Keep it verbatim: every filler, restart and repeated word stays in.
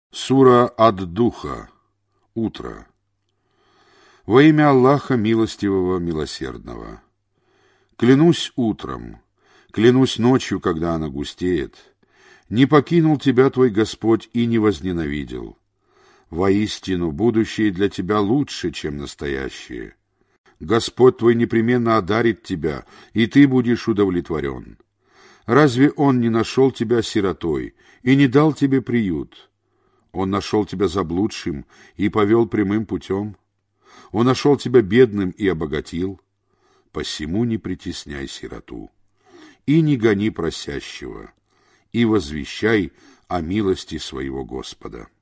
Сура ад-Духа. Утро. Во имя Аллаха Милостивого, Милосердного. Клянусь утром, клянусь ночью, когда она густеет. Не покинул тебя твой Господь и не возненавидел. Воистину, будущее для тебя лучше, чем настоящее. Господь твой непременно одарит тебя, и ты будешь удовлетворен. Разве Он не нашел тебя сиротой и не дал тебе приют? Он нашел тебя заблудшим и повел прямым путем. Он нашел тебя бедным и обогатил. Посему не притесняй сироту, и не гони просящего, и возвещай о милости своего Господа.